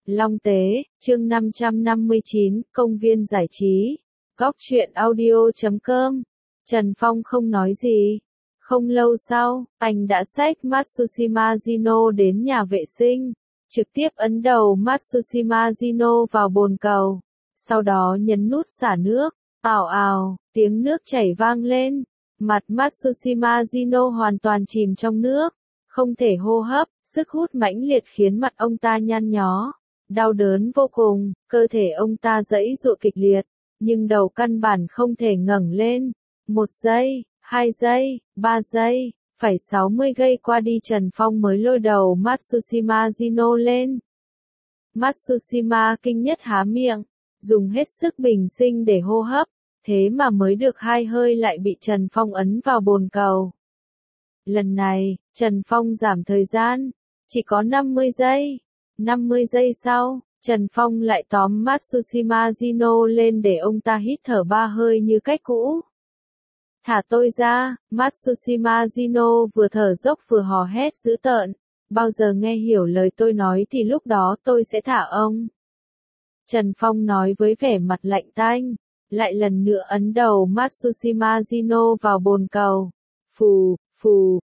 Long Tế, chương 559, công viên giải trí. Góc truyện audio.com. Trần Phong không nói gì. Không lâu sau, anh đã xách Matsushima Zino đến nhà vệ sinh, trực tiếp ấn đầu Matsushima Zino vào bồn cầu. Sau đó nhấn nút xả nước. Ào ào, tiếng nước chảy vang lên. Mặt Matsushima Zino hoàn toàn chìm trong nước, không thể hô hấp, sức hút mãnh liệt khiến mặt ông ta nhăn nhó, đau đớn vô cùng, cơ thể ông ta giãy giụa kịch liệt, nhưng đầu căn bản không thể ngẩng lên. 1 giây, 2 giây, 3 giây, phải 60 giây qua đi Trần Phong mới lôi đầu Matsushima Zino lên. Matsushima kinh nhất há miệng, dùng hết sức bình sinh để hô hấp, thế mà mới được 2 hơi lại bị Trần Phong ấn vào bồn cầu. Lần này, Trần Phong giảm thời gian, chỉ có 50 giây. 50 giây sau, Trần Phong lại tóm Matsushima Zino lên để ông ta hít thở 3 hơi như cách cũ. Thả tôi ra, Matsushima Zino vừa thở dốc vừa hò hét dữ tợn. Bao giờ nghe hiểu lời tôi nói thì lúc đó tôi sẽ thả ông. Trần Phong nói với vẻ mặt lạnh tanh, lại lần nữa ấn đầu Matsushima Zino vào bồn cầu. Phù, phù,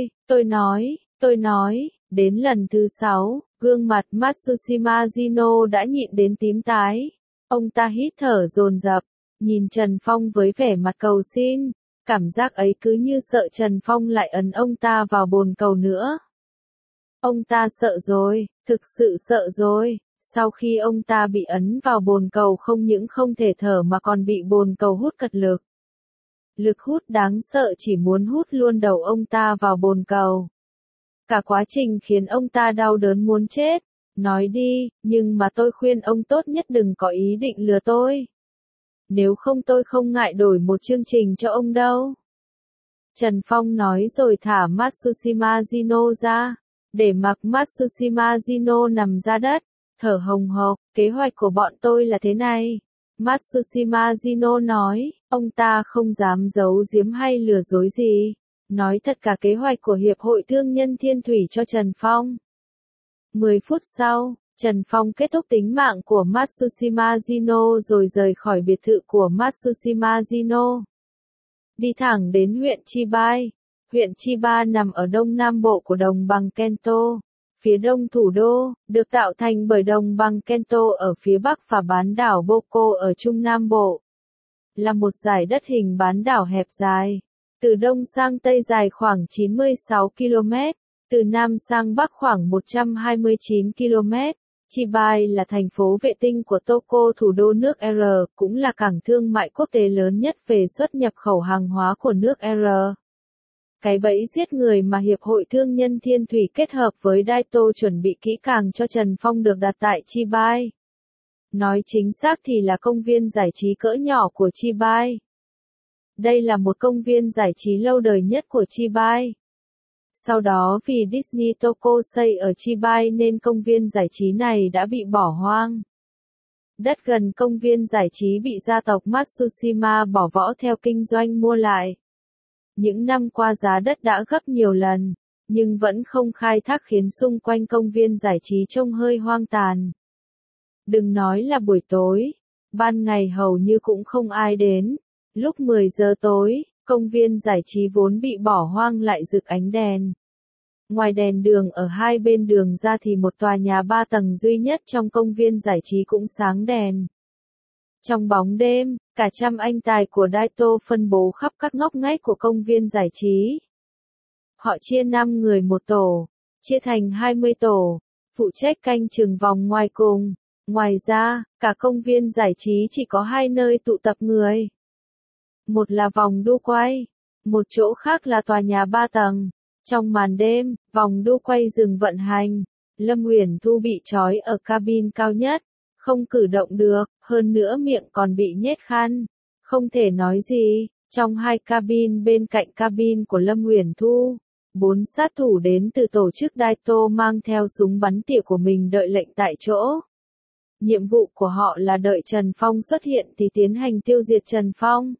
tôi nói, đến lần thứ 6, gương mặt Matsushima Zino đã nhịn đến tím tái. Ông ta hít thở dồn dập, nhìn Trần Phong với vẻ mặt cầu xin, cảm giác ấy cứ như sợ Trần Phong lại ấn ông ta vào bồn cầu nữa. Ông ta sợ rồi, thực sự sợ rồi. Sau khi ông ta bị ấn vào bồn cầu không những không thể thở mà còn bị bồn cầu hút cật lực. Lực hút đáng sợ chỉ muốn hút luôn đầu ông ta vào bồn cầu. Cả quá trình khiến ông ta đau đớn muốn chết. Nói đi, nhưng mà tôi khuyên ông tốt nhất đừng có ý định lừa tôi. Nếu không tôi không ngại đổi một chương trình cho ông đâu. Trần Phong nói rồi thả Matsushima Zino ra, để mặc Matsushima Zino nằm ra đất, thở hồng hộc. Kế hoạch của bọn tôi là thế này. Matsushima Zino nói, ông ta không dám giấu giếm hay lừa dối gì. Nói thật cả kế hoạch của Hiệp hội Thương nhân Thiên Thủy cho Trần Phong. 10 phút sau, Trần Phong kết thúc tính mạng của Matsushima Zino rồi rời khỏi biệt thự của Matsushima Zino. Đi thẳng đến huyện Chibai. Huyện Chiba nằm ở đông nam bộ của đồng bằng Kento, phía đông thủ đô, được tạo thành bởi đồng bằng Kento ở phía bắc và bán đảo Boko ở trung nam bộ. Là một dải đất hình bán đảo hẹp dài, từ đông sang tây dài khoảng 96 km, từ nam sang bắc khoảng 129 km. Chibai là thành phố vệ tinh của Tokyo, thủ đô nước R, cũng là cảng thương mại quốc tế lớn nhất về xuất nhập khẩu hàng hóa của nước R. Cái bẫy giết người mà Hiệp hội Thương nhân Thiên Thủy kết hợp với Daito chuẩn bị kỹ càng cho Trần Phong được đặt tại Chibai. Nói chính xác thì là công viên giải trí cỡ nhỏ của Chibai. Đây là một công viên giải trí lâu đời nhất của Chibai. Sau đó vì Disney Tokyo xây ở Chibai nên công viên giải trí này đã bị bỏ hoang. Đất gần công viên giải trí bị gia tộc Matsushima bỏ võ theo kinh doanh mua lại. Những năm qua giá đất đã gấp nhiều lần, nhưng vẫn không khai thác khiến xung quanh công viên giải trí trông hơi hoang tàn. Đừng nói là buổi tối, ban ngày hầu như cũng không ai đến. Lúc 10 giờ tối, công viên giải trí vốn bị bỏ hoang lại rực ánh đèn. Ngoài đèn đường ở hai bên đường ra thì một tòa nhà 3 tầng duy nhất trong công viên giải trí cũng sáng đèn. Trong bóng đêm, cả trăm anh tài của Daito phân bố khắp các ngóc ngách của công viên giải trí. Họ chia 5 người một tổ, chia thành 20 tổ, phụ trách canh chừng vòng ngoài cùng. Ngoài ra, cả công viên giải trí chỉ có 2 nơi tụ tập người. Một là vòng đu quay, một chỗ khác là tòa nhà 3 tầng. Trong màn đêm, vòng đu quay dừng vận hành. Lâm Uyển Thu bị trói ở cabin cao nhất, không cử động được, hơn nữa miệng còn bị nhét khăn, không thể nói gì. Trong 2 cabin bên cạnh cabin của Lâm Uyển Thu, 4 sát thủ đến từ tổ chức Daito mang theo súng bắn tỉa của mình đợi lệnh tại chỗ. Nhiệm vụ của họ là đợi Trần Phong xuất hiện thì tiến hành tiêu diệt Trần Phong.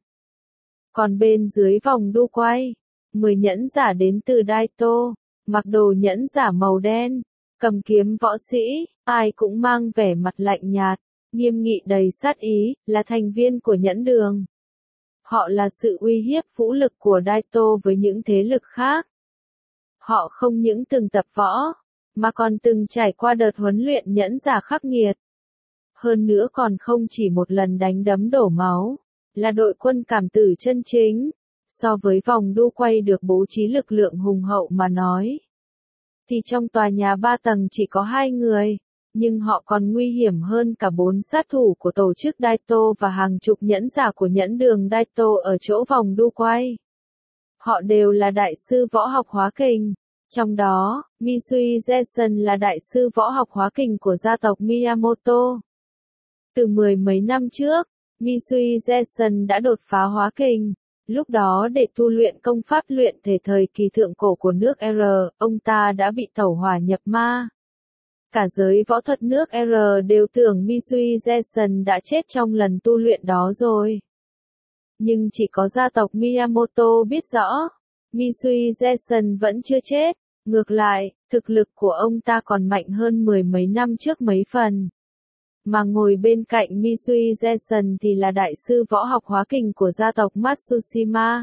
Còn bên dưới vòng đu quay, 10 nhẫn giả đến từ Daito, mặc đồ nhẫn giả màu đen, Cầm kiếm võ sĩ, ai cũng mang vẻ mặt lạnh nhạt, nghiêm nghị đầy sát ý, là thành viên của Nhẫn Đường. Họ là sự uy hiếp vũ lực của Daito với những thế lực khác. Họ không những từng tập võ, mà còn từng trải qua đợt huấn luyện nhẫn giả khắc nghiệt. Hơn nữa còn không chỉ một lần đánh đấm đổ máu, là đội quân cảm tử chân chính. So với vòng đu quay được bố trí lực lượng hùng hậu mà nói, thì trong tòa nhà 3 tầng chỉ có 2 người, nhưng họ còn nguy hiểm hơn cả 4 sát thủ của tổ chức Daito và hàng chục nhẫn giả của Nhẫn Đường Daito ở chỗ vòng đu quay. Họ đều là đại sư võ học hóa kình. Trong đó, Misui Jason là đại sư võ học hóa kình của gia tộc Miyamoto. Từ mười mấy năm trước, Misui Jason đã đột phá hóa kình. Lúc đó để tu luyện công pháp luyện thể thời kỳ thượng cổ của nước R, ông ta đã bị tẩu hỏa nhập ma. Cả giới võ thuật nước R đều tưởng Misui Jason đã chết trong lần tu luyện đó rồi. Nhưng chỉ có gia tộc Miyamoto biết rõ, Misui Jason vẫn chưa chết. Ngược lại, thực lực của ông ta còn mạnh hơn mười mấy năm trước mấy phần. Mà ngồi bên cạnh Misui Jason thì là đại sư võ học hóa kình của gia tộc Matsushima.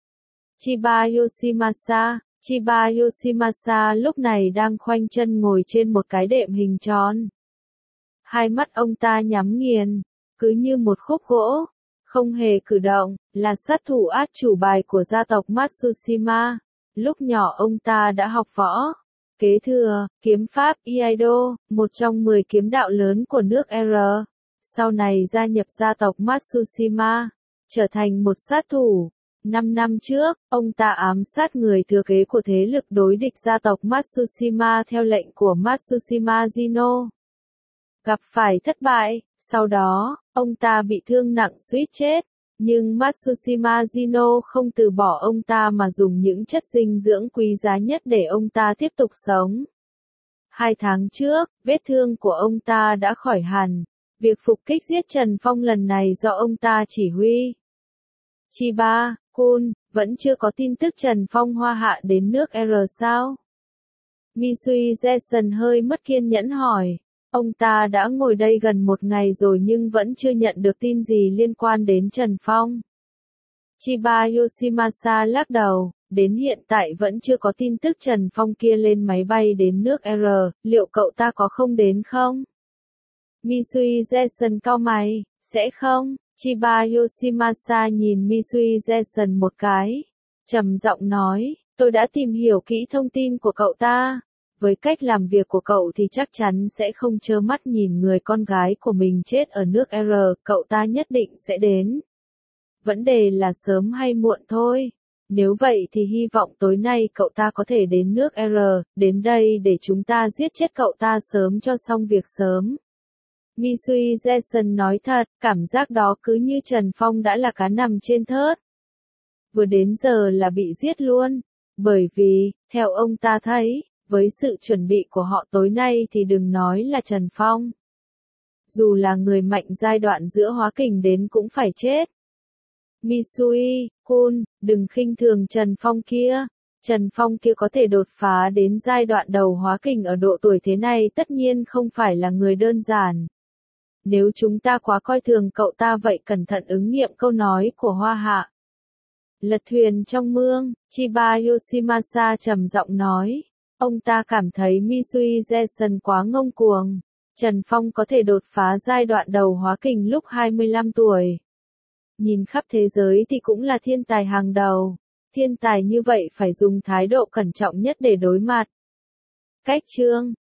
Chiba Yoshimasa. Chiba Yoshimasa lúc này đang khoanh chân ngồi trên một cái đệm hình tròn. Hai mắt ông ta nhắm nghiền, cứ như một khúc gỗ, không hề cử động, là sát thủ át chủ bài của gia tộc Matsushima. Lúc nhỏ ông ta đã học võ, kế thừa, kiếm pháp Iaido, một trong 10 kiếm đạo lớn của nước R. Sau này gia nhập gia tộc Matsushima, trở thành một sát thủ. 5 năm trước, ông ta ám sát người thừa kế của thế lực đối địch gia tộc Matsushima theo lệnh của Matsushima Jino. Gặp phải thất bại, sau đó, ông ta bị thương nặng suýt chết. Nhưng Matsushima Jino không từ bỏ ông ta mà dùng những chất dinh dưỡng quý giá nhất để ông ta tiếp tục sống. 2 tháng trước, vết thương của ông ta đã khỏi hẳn. Việc phục kích giết Trần Phong lần này do ông ta chỉ huy. Chiba-kun, vẫn chưa có tin tức Trần Phong hoa hạ đến nước R sao? Misui Jason hơi mất kiên nhẫn hỏi. Ông ta đã ngồi đây gần 1 ngày rồi nhưng vẫn chưa nhận được tin gì liên quan đến Trần Phong. Chiba Yoshimasa lắc đầu, đến hiện tại vẫn chưa có tin tức Trần Phong kia lên máy bay đến nước R, liệu cậu ta có không đến không? Misui Jason cau mày, sẽ không? Chiba Yoshimasa nhìn Misui Jason một cái, trầm giọng nói, tôi đã tìm hiểu kỹ thông tin của cậu ta. Với cách làm việc của cậu thì chắc chắn sẽ không trơ mắt nhìn người con gái của mình chết ở nước R, cậu ta nhất định sẽ đến. Vấn đề là sớm hay muộn thôi. Nếu vậy thì hy vọng tối nay cậu ta có thể đến nước R, đến đây để chúng ta giết chết cậu ta sớm cho xong việc sớm. Misui Jason nói thật, cảm giác đó cứ như Trần Phong đã là cá nằm trên thớt. Vừa đến giờ là bị giết luôn. Bởi vì, theo ông ta thấy, với sự chuẩn bị của họ tối nay thì đừng nói là Trần Phong. Dù là người mạnh giai đoạn giữa hóa kình đến cũng phải chết. Misui-kun, đừng khinh thường Trần Phong kia. Trần Phong kia có thể đột phá đến giai đoạn đầu hóa kình ở độ tuổi thế này tất nhiên không phải là người đơn giản. Nếu chúng ta quá coi thường cậu ta vậy cẩn thận ứng nghiệm câu nói của Hoa Hạ. Lật thuyền trong mương, Chiba Yoshimasa trầm giọng nói. Ông ta cảm thấy Misui Jason quá ngông cuồng. Trần Phong có thể đột phá giai đoạn đầu hóa kình lúc 25 tuổi. Nhìn khắp thế giới thì cũng là thiên tài hàng đầu. Thiên tài như vậy phải dùng thái độ cẩn trọng nhất để đối mặt. Cách chương